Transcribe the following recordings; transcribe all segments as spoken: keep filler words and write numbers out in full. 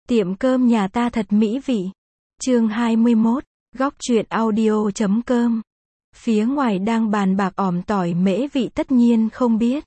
Tiệm cơm nhà ta thật mỹ vị. Chương hai mươi mốt, góc truyện audio chấm com. Phía ngoài đang bàn bạc ỏm tỏi mễ vị tất nhiên không biết.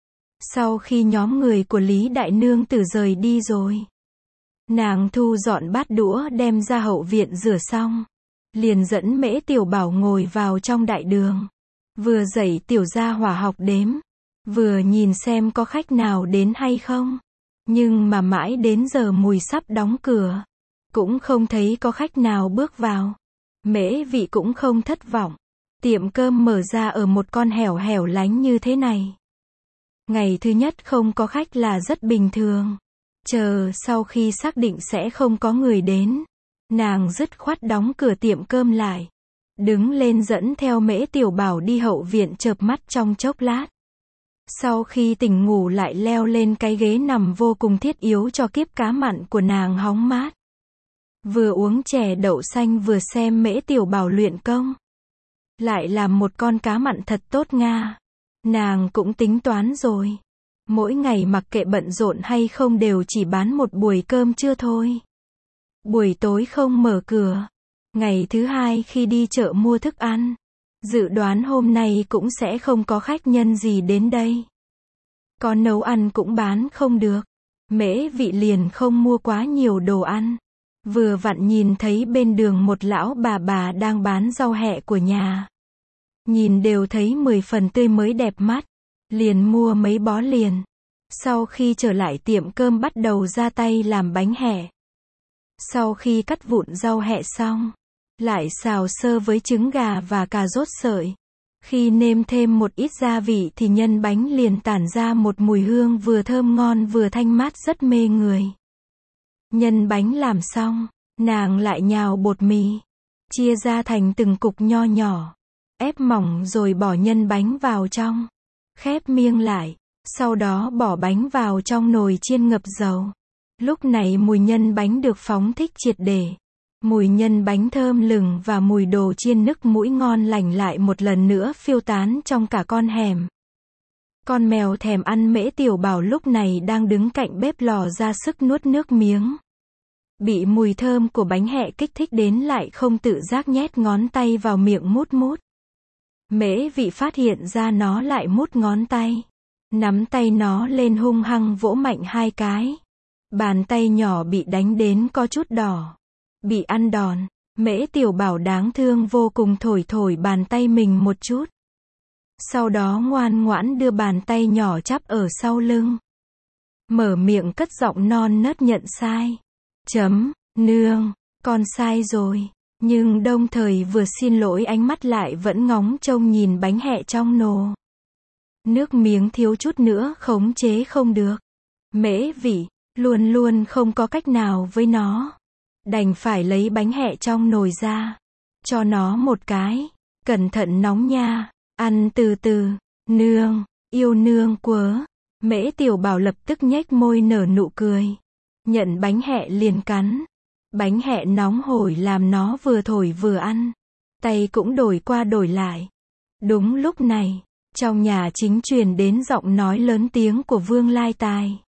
Sau khi nhóm người của Lý Đại Nương Tử rời đi rồi, nàng thu dọn bát đũa đem ra hậu viện rửa xong, liền dẫn Mễ Tiểu Bảo ngồi vào trong đại đường, vừa dạy tiểu gia hỏa học đếm, vừa nhìn xem có khách nào đến hay không. Nhưng mà mãi đến giờ mùi sắp đóng cửa, cũng không thấy có khách nào bước vào. Mễ vị cũng không thất vọng. Tiệm cơm mở ra ở một con hẻo hẻo lánh như thế này. Ngày thứ nhất không có khách là rất bình thường. Chờ sau khi xác định sẽ không có người đến, nàng dứt khoát đóng cửa tiệm cơm lại, đứng lên dẫn theo Mễ Tiểu Bảo đi hậu viện chợp mắt trong chốc lát. Sau khi tỉnh ngủ lại leo lên cái ghế nằm vô cùng thiết yếu cho kiếp cá mặn của nàng hóng mát. Vừa uống chè đậu xanh vừa xem Mễ Tiểu Bảo luyện công. Lại làm một con cá mặn thật tốt nga. Nàng cũng tính toán rồi. Mỗi ngày mặc kệ bận rộn hay không đều chỉ bán một buổi cơm trưa thôi. Buổi tối không mở cửa. Ngày thứ hai khi đi chợ mua thức ăn, dự đoán hôm nay cũng sẽ không có khách nhân gì đến đây. Có nấu ăn cũng bán không được. Mễ vị liền không mua quá nhiều đồ ăn. Vừa vặn nhìn thấy bên đường một lão bà bà đang bán rau hẹ của nhà. Nhìn đều thấy mười phần tươi mới đẹp mắt. Liền mua mấy bó liền. Sau khi trở lại tiệm cơm bắt đầu ra tay làm bánh hẹ. Sau khi cắt vụn rau hẹ xong, lại xào sơ với trứng gà và cà rốt sợi. Khi nêm thêm một ít gia vị thì nhân bánh liền tản ra một mùi hương vừa thơm ngon vừa thanh mát rất mê người. Nhân bánh làm xong, nàng lại nhào bột mì, chia ra thành từng cục nho nhỏ, ép mỏng rồi bỏ nhân bánh vào trong, khép miệng lại, sau đó bỏ bánh vào trong nồi chiên ngập dầu. Lúc này mùi nhân bánh được phóng thích triệt để. Mùi nhân bánh thơm lừng và mùi đồ chiên nức mũi ngon lành lại một lần nữa phiêu tán trong cả con hẻm. Con mèo thèm ăn Mễ Tiểu Bảo lúc này đang đứng cạnh bếp lò ra sức nuốt nước miếng. Bị mùi thơm của bánh hẹ kích thích đến lại không tự giác nhét ngón tay vào miệng mút mút. Mễ vị phát hiện ra nó lại mút ngón tay. Nắm tay nó lên hung hăng vỗ mạnh hai cái. Bàn tay nhỏ bị đánh đến có chút đỏ. Bị ăn đòn, Mễ Tiểu Bảo đáng thương vô cùng thổi thổi bàn tay mình một chút. Sau đó ngoan ngoãn đưa bàn tay nhỏ chắp ở sau lưng. Mở miệng cất giọng non nớt nhận sai. Chấm, nương, con sai rồi. Nhưng đồng thời vừa xin lỗi ánh mắt lại vẫn ngóng trông nhìn bánh hẹ trong nồi. Nước miếng thiếu chút nữa khống chế không được. Mễ vị, luôn luôn không có cách nào với nó. Đành phải lấy bánh hẹ trong nồi ra. Cho nó một cái. Cẩn thận nóng nha. Ăn từ từ. Nương, yêu nương quớ. Mễ Tiểu Bảo lập tức nhếch môi nở nụ cười. Nhận bánh hẹ liền cắn. Bánh hẹ nóng hổi làm nó vừa thổi vừa ăn. Tay cũng đổi qua đổi lại. Đúng lúc này, trong nhà chính truyền đến giọng nói lớn tiếng của Vương Lai Tài.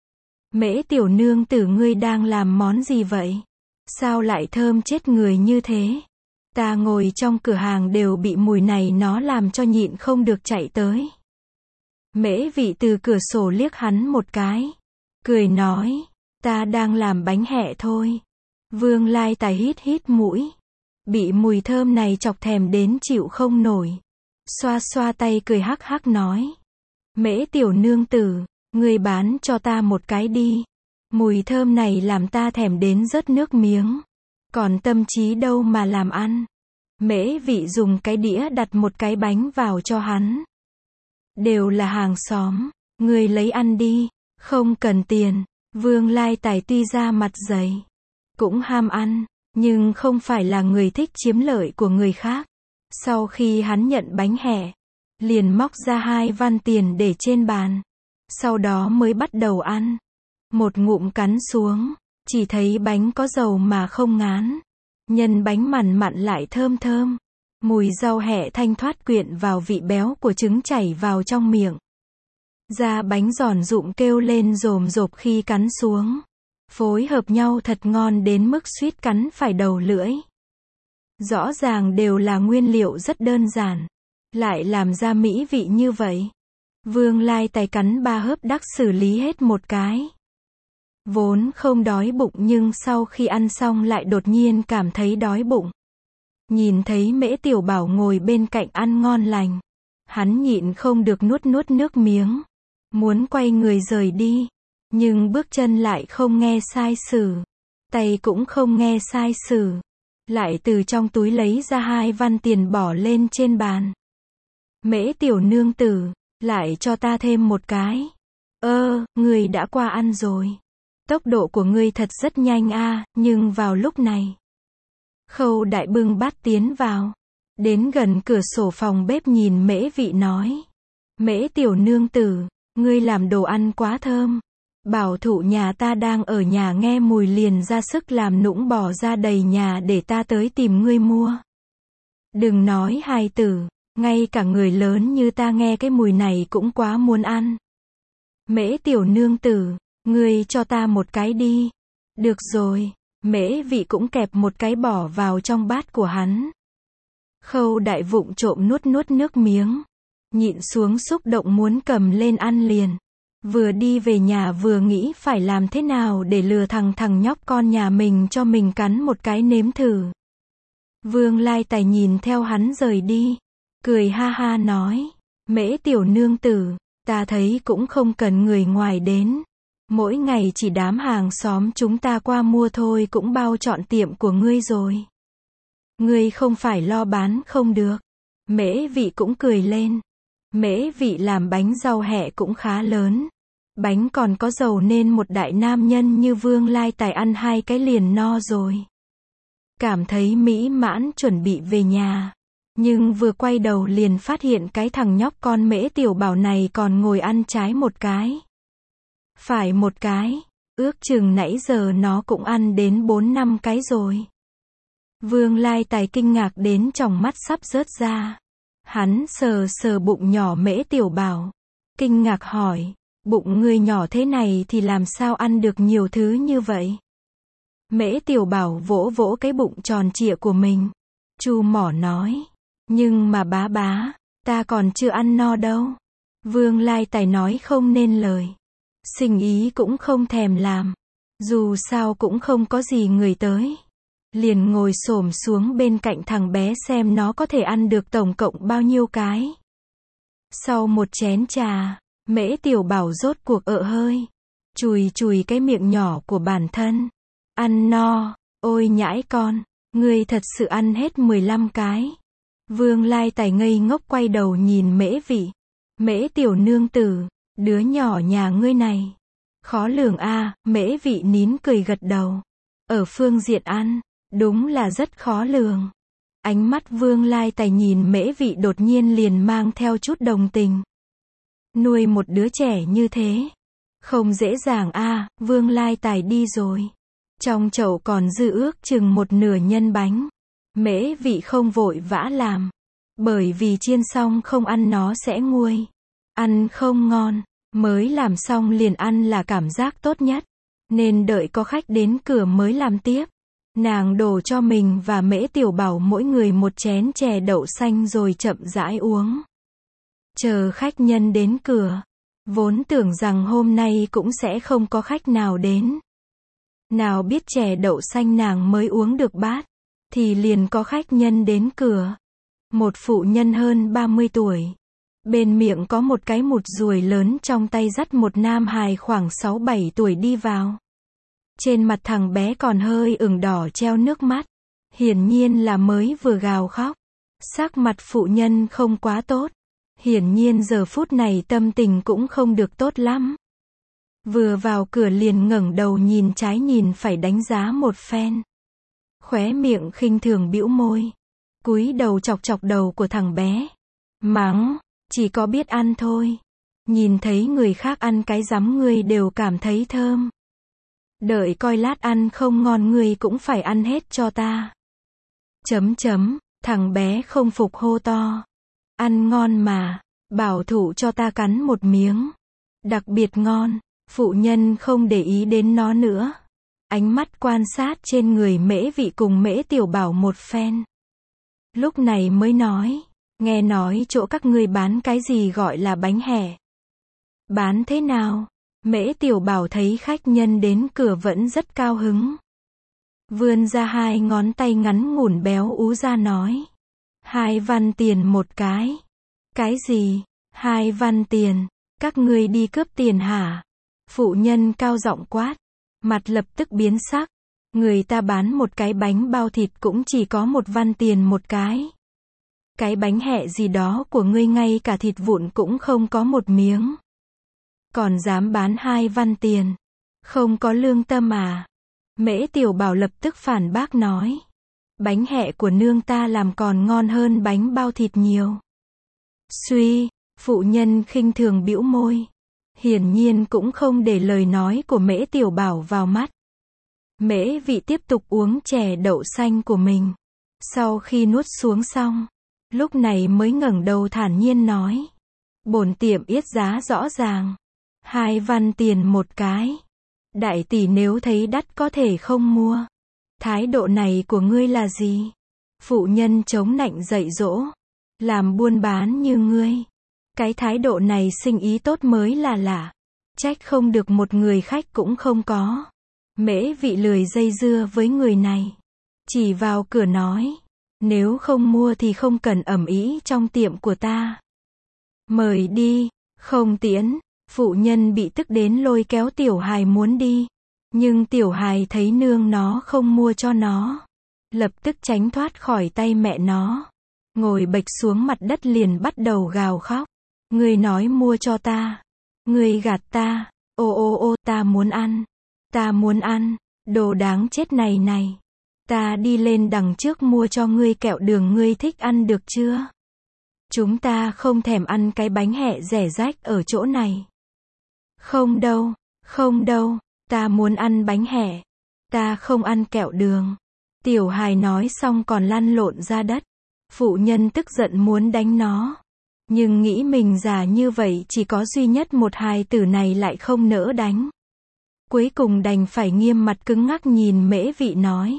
Mễ Tiểu Nương Tử ngươi đang làm món gì vậy? Sao lại thơm chết người như thế? Ta ngồi trong cửa hàng đều bị mùi này nó làm cho nhịn không được chạy tới. Mễ vị từ cửa sổ liếc hắn một cái. Cười nói, ta đang làm bánh hẹ thôi. Vương Lai Tài hít hít mũi. Bị mùi thơm này chọc thèm đến chịu không nổi. Xoa xoa tay cười hắc hắc nói. Mễ Tiểu Nương Tử, ngươi bán cho ta một cái đi. Mùi thơm này làm ta thèm đến rớt nước miếng. Còn tâm trí đâu mà làm ăn. Mễ vị dùng cái đĩa đặt một cái bánh vào cho hắn. Đều là hàng xóm. Ngươi lấy ăn đi. Không cần tiền. Vương Lai Tài tuy ra mặt dày. Cũng ham ăn. Nhưng không phải là người thích chiếm lợi của người khác. Sau khi hắn nhận bánh hẹ, liền móc ra hai văn tiền để trên bàn. Sau đó mới bắt đầu ăn. Một ngụm cắn xuống, chỉ thấy bánh có dầu mà không ngán. Nhân bánh mặn mặn lại thơm thơm. Mùi rau hẹ thanh thoát quyện vào vị béo của trứng chảy vào trong miệng. Da bánh giòn rụm kêu lên rồm rộp khi cắn xuống. Phối hợp nhau thật ngon đến mức suýt cắn phải đầu lưỡi. Rõ ràng đều là nguyên liệu rất đơn giản, lại làm ra mỹ vị như vậy. Vương Lai Tài cắn ba hớp đắc xử lý hết một cái. Vốn không đói bụng nhưng sau khi ăn xong lại đột nhiên cảm thấy đói bụng. Nhìn thấy Mễ Tiểu Bảo ngồi bên cạnh ăn ngon lành, hắn nhịn không được nuốt nuốt nước miếng, muốn quay người rời đi, nhưng bước chân lại không nghe sai sử, tay cũng không nghe sai sử, lại từ trong túi lấy ra hai văn tiền bỏ lên trên bàn. Mễ Tiểu nương tử, lại cho ta thêm một cái. Ơ, người đã qua ăn rồi. Tốc độ của ngươi thật rất nhanh a, nhưng vào lúc này, Khâu Đại bưng bát tiến vào, đến gần cửa sổ phòng bếp nhìn Mễ Vị nói: Mễ Tiểu nương tử, ngươi làm đồ ăn quá thơm. Bảo thụ nhà ta đang ở nhà nghe mùi liền ra sức làm nũng bò ra đầy nhà để ta tới tìm ngươi mua. Đừng nói hài tử, ngay cả người lớn như ta nghe cái mùi này cũng quá muốn ăn. Mễ Tiểu nương tử, ngươi cho ta một cái đi. Được rồi, Mễ Vị cũng kẹp một cái bỏ vào trong bát của hắn. Khâu Đại vụng trộm nuốt nuốt nước miếng, nhịn xuống xúc động muốn cầm lên ăn liền. Vừa đi về nhà vừa nghĩ phải làm thế nào để lừa thằng thằng nhóc con nhà mình cho mình cắn một cái nếm thử. Vương Lai Tài nhìn theo hắn rời đi, cười ha ha nói: Mễ Tiểu nương tử, ta thấy cũng không cần người ngoài đến. Mỗi ngày chỉ đám hàng xóm chúng ta qua mua thôi cũng bao trọn tiệm của ngươi rồi. Ngươi không phải lo bán không được. Mễ Vị cũng cười lên. Mễ Vị làm bánh rau hẹ cũng khá lớn. Bánh còn có dầu nên một đại nam nhân như Vương Lai Tài ăn hai cái liền no rồi. Cảm thấy mỹ mãn chuẩn bị về nhà. Nhưng vừa quay đầu liền phát hiện cái thằng nhóc con Mễ Tiểu Bảo này còn ngồi ăn trái một cái. Phải một cái, ước chừng nãy giờ nó cũng ăn đến bốn năm cái rồi. Vương Lai Tài kinh ngạc đến tròng mắt sắp rớt ra. Hắn sờ sờ bụng nhỏ Mễ Tiểu Bảo, kinh ngạc hỏi: bụng ngươi nhỏ thế này thì làm sao ăn được nhiều thứ như vậy? Mễ Tiểu Bảo vỗ vỗ cái bụng tròn trịa của mình, chu mỏ nói: nhưng mà bá bá, ta còn chưa ăn no đâu. Vương Lai Tài nói không nên lời. Sinh ý cũng không thèm làm. Dù sao cũng không có gì người tới. Liền ngồi xổm xuống bên cạnh thằng bé xem nó có thể ăn được tổng cộng bao nhiêu cái. Sau một chén trà, Mễ Tiểu Bảo rốt cuộc ợ hơi. Chùi chùi cái miệng nhỏ của bản thân. Ăn no, ôi nhãi con, ngươi thật sự ăn hết mười lăm cái. Vương Lai Tài ngây ngốc quay đầu nhìn Mễ Vị. Mễ Tiểu nương tử, đứa nhỏ nhà ngươi này khó lường a. Mễ Vị nín cười gật đầu. Ở phương diện ăn, đúng là rất khó lường. Ánh mắt Vương Lai Tài nhìn Mễ Vị đột nhiên liền mang theo chút đồng tình. Nuôi một đứa trẻ như thế không dễ dàng a. Vương Lai Tài đi rồi. Trong chậu còn dư ước chừng một nửa nhân bánh. Mễ Vị không vội vã làm, bởi vì chiên xong không ăn nó sẽ nguôi, ăn không ngon. Mới làm xong liền ăn là cảm giác tốt nhất, nên đợi có khách đến cửa mới làm tiếp. Nàng đổ cho mình và Mễ Tiểu Bảo mỗi người một chén chè đậu xanh rồi chậm rãi uống. Chờ khách nhân đến cửa, vốn tưởng rằng hôm nay cũng sẽ không có khách nào đến. Nào biết chè đậu xanh nàng mới uống được bát, thì liền có khách nhân đến cửa. Một phụ nhân hơn ba mươi tuổi. Bên miệng có một cái mụt ruồi lớn, trong tay dắt một nam hài khoảng sáu bảy tuổi đi vào. Trên mặt thằng bé còn hơi ửng đỏ treo nước mắt. Hiển nhiên là mới vừa gào khóc. Sắc mặt phụ nhân không quá tốt. Hiển nhiên giờ phút này tâm tình cũng không được tốt lắm. Vừa vào cửa liền ngẩng đầu nhìn trái nhìn phải đánh giá một phen. Khóe miệng khinh thường bĩu môi. Cúi đầu chọc chọc đầu của thằng bé. Mắng, chỉ có biết ăn thôi. Nhìn thấy người khác ăn cái rắm ngươi đều cảm thấy thơm. Đợi coi lát ăn không ngon ngươi cũng phải ăn hết cho ta. Chấm chấm, thằng bé không phục hô to. Ăn ngon mà, bảo thủ cho ta cắn một miếng. Đặc biệt ngon, phụ nhân không để ý đến nó nữa. ánh mắt quan sát trên người Mễ Vị cùng Mễ Tiểu Bảo một phen. Lúc này mới nói, nghe nói chỗ các ngươi bán cái gì gọi là bánh hẹ. Bán thế nào? Mễ Tiểu Bảo thấy khách nhân đến cửa vẫn rất cao hứng. Vươn ra hai ngón tay ngắn ngủn béo ú ra nói. Hai văn tiền một cái. Cái gì? Hai văn tiền. Các ngươi đi cướp tiền hả? Phụ nhân cao giọng quát. Mặt lập tức biến sắc. Người ta bán một cái bánh bao thịt cũng chỉ có một văn tiền một cái. Cái bánh hẹ gì đó của ngươi ngay cả thịt vụn cũng không có một miếng. Còn dám bán hai văn tiền. Không có lương tâm à? Mễ Tiểu Bảo lập tức phản bác nói. Bánh hẹ của nương ta làm còn ngon hơn bánh bao thịt nhiều. Suy, phụ nhân khinh thường bĩu môi. Hiển nhiên cũng không để lời nói của Mễ Tiểu Bảo vào mắt. Mễ Vị tiếp tục uống chè đậu xanh của mình. Sau khi nuốt xuống xong, lúc này mới ngẩng đầu thản nhiên nói. Bổn tiệm yết giá rõ ràng. Hai văn tiền một cái. Đại tỷ nếu thấy đắt có thể không mua. Thái độ này của ngươi là gì? Phụ nhân chống nạnh dạy dỗ. Làm buôn bán như ngươi. Cái thái độ này sinh ý tốt mới là lạ. Trách không được một người khách cũng không có. Mễ Vị lười dây dưa với người này. Chỉ vào cửa nói. Nếu không mua thì không cần ầm ĩ trong tiệm của ta. Mời đi, không tiễn. Phụ nhân bị tức đến lôi kéo Tiểu Hài muốn đi. Nhưng Tiểu Hài thấy nương nó không mua cho nó. Lập tức tránh thoát khỏi tay mẹ nó. Ngồi bệch xuống mặt đất liền bắt đầu gào khóc. Ngươi nói mua cho ta. Ngươi gạt ta. Ô ô ô ta muốn ăn. Ta muốn ăn. Đồ đáng chết này này. Ta đi lên đằng trước mua cho ngươi kẹo đường ngươi thích ăn được chưa? Chúng ta không thèm ăn cái bánh hẹ rẻ rách ở chỗ này. Không đâu, không đâu, ta muốn ăn bánh hẹ. Ta không ăn kẹo đường. Tiểu Hài nói xong còn lăn lộn ra đất. Phụ nhân tức giận muốn đánh nó. Nhưng nghĩ mình già như vậy chỉ có duy nhất một hài tử này lại không nỡ đánh. Cuối cùng đành phải nghiêm mặt cứng ngắc nhìn Mễ Vị nói.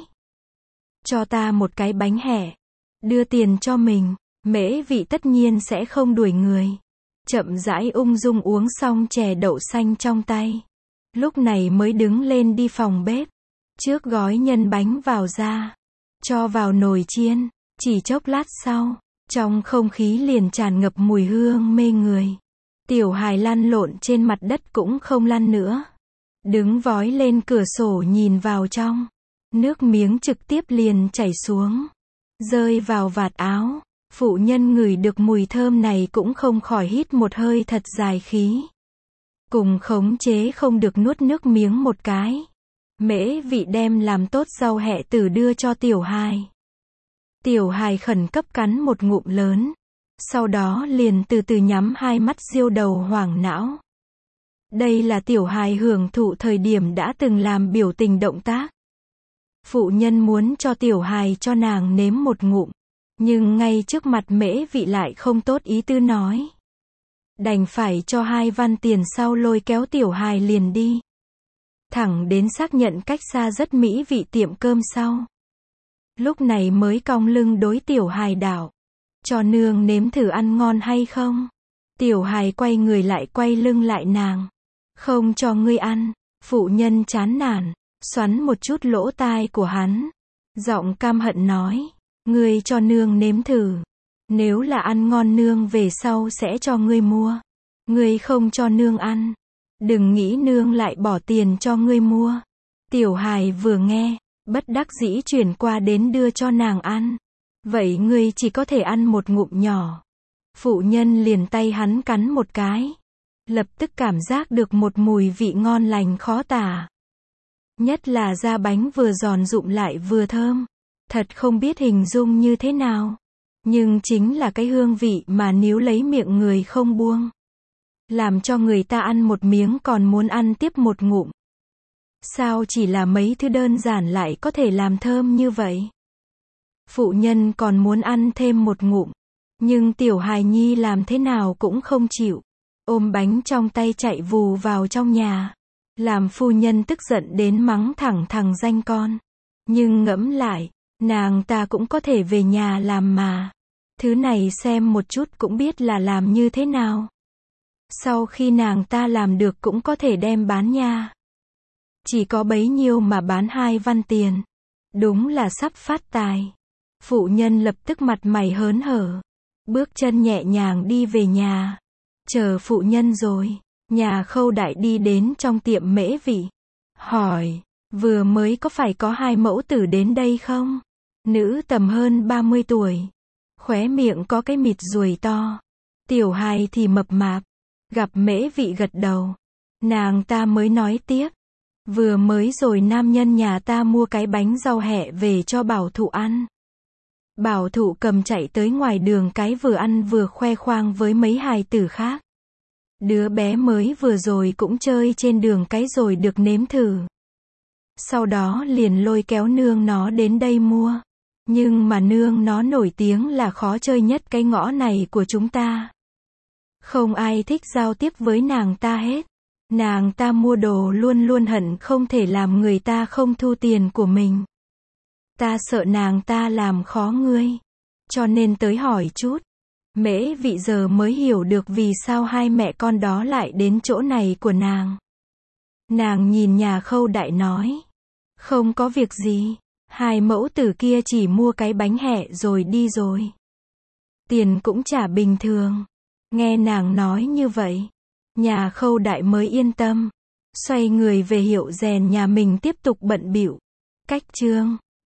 Cho ta một cái bánh hẹ. Đưa tiền cho mình. Mễ Vị tất nhiên sẽ không đuổi người. Chậm rãi ung dung uống xong chè đậu xanh trong tay. Lúc này mới đứng lên đi phòng bếp. Trước gói nhân bánh vào ra. Cho vào nồi chiên. Chỉ chốc lát sau. Trong không khí liền tràn ngập mùi hương mê người. Tiểu Hài lăn lộn trên mặt đất cũng không lăn nữa. Đứng vói lên cửa sổ nhìn vào trong. Nước miếng trực tiếp liền chảy xuống. Rơi vào vạt áo. Phụ nhân ngửi được mùi thơm này cũng không khỏi hít một hơi thật dài khí. Cùng khống chế không được nuốt nước miếng một cái. Mễ Vị đem làm tốt rau hẹ tử đưa cho Tiểu Hài. Tiểu Hài khẩn cấp cắn một ngụm lớn. Sau đó liền từ từ nhắm hai mắt diêu đầu hoảng não. Đây là Tiểu Hài hưởng thụ thời điểm đã từng làm biểu tình động tác. Phụ nhân muốn cho Tiểu Hài cho nàng nếm một ngụm. Nhưng ngay trước mặt Mễ Vị lại không tốt ý tư nói. Đành phải cho hai văn tiền sau lôi kéo Tiểu Hài liền đi. Thẳng đến xác nhận cách xa rất mỹ vị tiệm cơm sau. Lúc này mới cong lưng đối Tiểu Hài đảo. Cho nương nếm thử ăn ngon hay không? Tiểu Hài quay người lại quay lưng lại nàng. Không cho ngươi ăn. Phụ nhân chán nản. Xoắn một chút lỗ tai của hắn. Giọng cam hận nói. Ngươi cho nương nếm thử. Nếu là ăn ngon nương về sau sẽ cho ngươi mua. Ngươi không cho nương ăn. Đừng nghĩ nương lại bỏ tiền cho ngươi mua. Tiểu Hài vừa nghe. Bất đắc dĩ chuyển qua đến đưa cho nàng ăn. Vậy ngươi chỉ có thể ăn một ngụm nhỏ. Phụ nhân liền tay hắn cắn một cái. Lập tức cảm giác được một mùi vị ngon lành khó tả. Nhất là da bánh vừa giòn rụm lại vừa thơm. Thật không biết hình dung như thế nào. Nhưng chính là cái hương vị mà níu lấy miệng người không buông. Làm cho người ta ăn một miếng còn muốn ăn tiếp một ngụm. Sao chỉ là mấy thứ đơn giản lại có thể làm thơm như vậy? Phụ nhân còn muốn ăn thêm một ngụm. Nhưng Tiểu Hài nhi làm thế nào cũng không chịu. Ôm bánh trong tay chạy vù vào trong nhà. Làm phu nhân tức giận đến mắng thẳng thằng danh con. Nhưng ngẫm lại, nàng ta cũng có thể về nhà làm mà. Thứ này xem một chút cũng biết là làm như thế nào. Sau khi nàng ta làm được cũng có thể đem bán nha. Chỉ có bấy nhiêu mà bán hai văn tiền. Đúng là sắp phát tài. Phụ nhân lập tức mặt mày hớn hở. Bước chân nhẹ nhàng đi về nhà. Chờ phụ nhân rồi. Nhà Khâu Đại đi đến trong tiệm mễ vị. Hỏi, vừa mới có phải có hai mẫu tử đến đây không? Nữ tầm hơn ba mươi tuổi. Khóe miệng có cái mịt ruồi to. Tiểu hài thì mập mạp. Gặp mễ vị gật đầu. Nàng ta mới nói tiếp. Vừa mới rồi nam nhân nhà ta mua cái bánh rau hẹ về cho Bảo Thụ ăn. Bảo Thụ cầm chạy tới ngoài đường cái vừa ăn vừa khoe khoang với mấy hài tử khác. Đứa bé mới vừa rồi cũng chơi trên đường cái rồi được nếm thử. Sau đó liền lôi kéo nương nó đến đây mua. Nhưng mà nương nó nổi tiếng là khó chơi nhất cái ngõ này của chúng ta. Không ai thích giao tiếp với nàng ta hết. Nàng ta mua đồ luôn luôn hận không thể làm người ta không thu tiền của mình. Ta sợ nàng ta làm khó ngươi. Cho nên tới hỏi chút. Mễ vị giờ mới hiểu được vì sao hai mẹ con đó lại đến chỗ này của nàng. Nàng nhìn nhà Khâu Đại nói. Không có việc gì. Hai mẫu tử kia chỉ mua cái bánh hẹ rồi đi rồi. Tiền cũng trả bình thường. Nghe nàng nói như vậy. Nhà Khâu Đại mới yên tâm. Xoay người về hiệu rèn nhà mình tiếp tục bận bịu. Cách chương